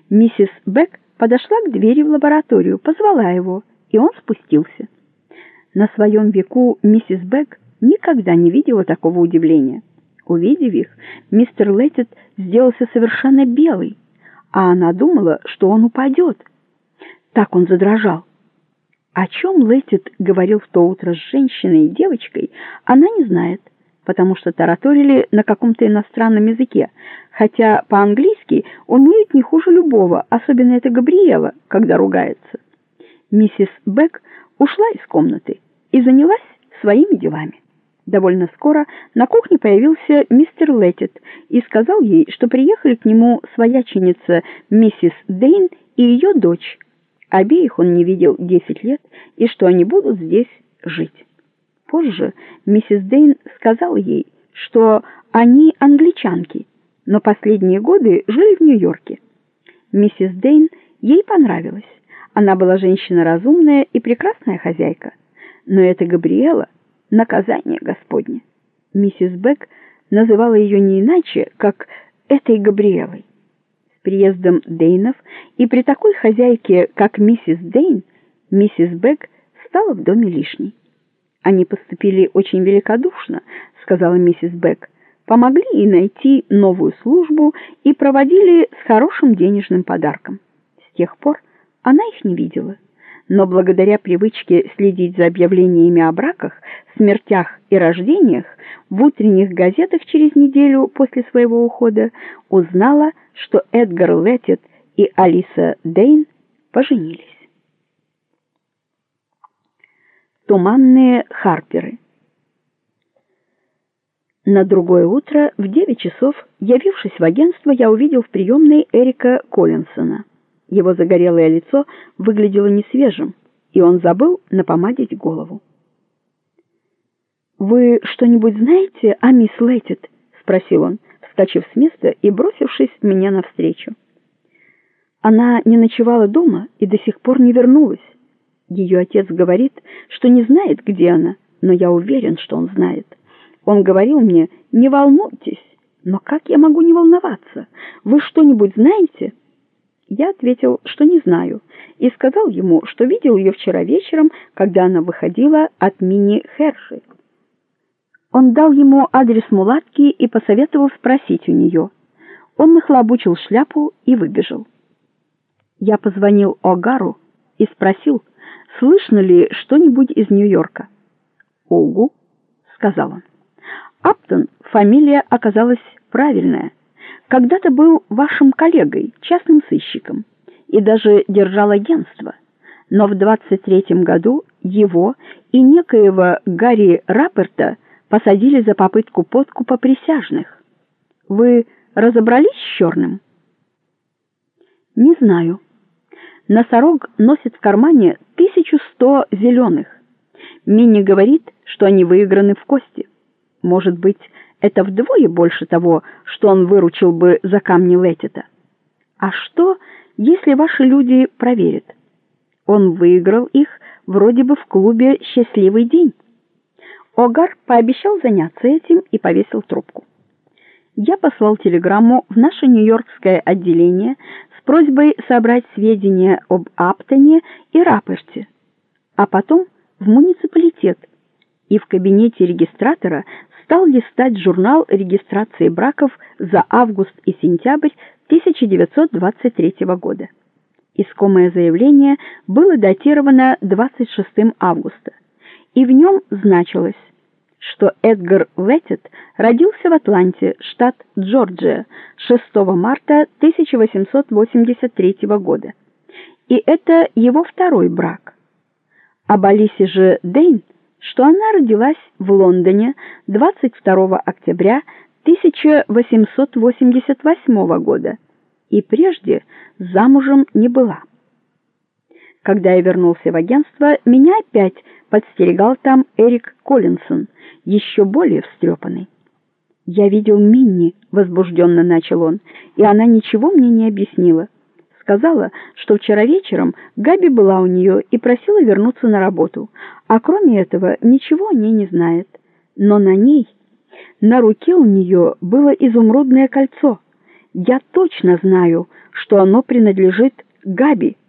Миссис Бек подошла к двери в лабораторию, позвала его, и он спустился. На своем веку миссис Бек никогда не видела такого удивления. Увидев их, мистер Леттед сделался совершенно белый, а она думала, что он упадет. Так он задрожал. О чем Леттед говорил в то утро с женщиной и девочкой, она не знает, потому что тараторили на каком-то иностранном языке, хотя по-английски умеют не хуже любого, особенно это Габриэла, когда ругается. Миссис Бек ушла из комнаты и занялась своими делами. Довольно скоро на кухне появился мистер Леттед и сказал ей, что приехали к нему свояченица миссис Дейн и ее дочь. Обеих он не видел 10 лет, и что они будут здесь жить. Позже миссис Дейн сказала ей, что они англичанки, но последние годы жили в Нью-Йорке. Миссис Дейн ей понравилась. Она была женщина разумная и прекрасная хозяйка. Но эта Габриэла — наказание Господне. Миссис Бек называла ее не иначе, как этой Габриэлой. С приездом Дейнов и при такой хозяйке, как миссис Дейн, миссис Бек стала в доме лишней. Они поступили очень великодушно, сказала миссис Бек, помогли ей найти новую службу и проводили с хорошим денежным подарком. С тех пор она их не видела, но благодаря привычке следить за объявлениями о браках, смертях и рождениях в утренних газетах через неделю после своего ухода узнала, что Эдгар Леттед и Алиса Дейн поженились. Туманные Харперы. На другое утро в 9 часов, явившись в агентство, я увидел в приемной Эрика Коллинсона. Его загорелое лицо выглядело несвежим, и он забыл напомадить голову. «Вы что-нибудь знаете о мисс Леттед?» — спросил он, вскочив с места и бросившись мне навстречу. «Она не ночевала дома и до сих пор не вернулась. Ее отец говорит, что не знает, где она, но я уверен, что он знает. Он говорил мне: не волнуйтесь. Но как я могу не волноваться? Вы что-нибудь знаете?» Я ответил, что не знаю, и сказал ему, что видел ее вчера вечером, когда она выходила от Минни Херши. Он дал ему адрес мулатки и посоветовал спросить у нее. Он нахлобучил шляпу и выбежал. Я позвонил О'Гару и спросил, слышно ли что-нибудь из Нью-Йорка. «Огу», — сказал он. «Аптон» фамилия оказалась правильная. Когда-то был вашим коллегой, частным сыщиком, и даже держал агентство. Но в 23-м году его и некоего Гарри Рапперта посадили за попытку подкупа присяжных. Вы разобрались с черным? Не знаю. Носорог носит в кармане 1100 зеленых. Минни говорит, что они выиграны в кости. Может быть, это вдвое больше того, что он выручил бы за камни Леттеда. А что, если ваши люди проверят? Он выиграл их вроде бы в клубе «Счастливый день». О'Гар пообещал заняться этим и повесил трубку. Я послал телеграмму в наше нью-йоркское отделение с просьбой собрать сведения об Аптоне и Рапперте, а потом в муниципалитет, и в кабинете регистратора стал листать журнал регистрации браков за август и сентябрь 1923 года. Искомое заявление было датировано 26 августа, и в нем значилось, что Эдгар Леттед родился в Атланте, штат Джорджия, 6 марта 1883 года, и это его второй брак. Об Алисе же Дейн, что она родилась в Лондоне 22 октября 1888 года и прежде замужем не была. Когда я вернулся в агентство, меня опять подстерегал там Эрик Коллинсон, еще более встрепанный. «Я видел Минни», — возбужденно начал он, и она ничего мне не объяснила. Сказала, что вчера вечером Габи была у нее и просила вернуться на работу, а кроме этого ничего о ней не знает. Но на ней, на руке у нее было изумрудное кольцо. Я точно знаю, что оно принадлежит Габи.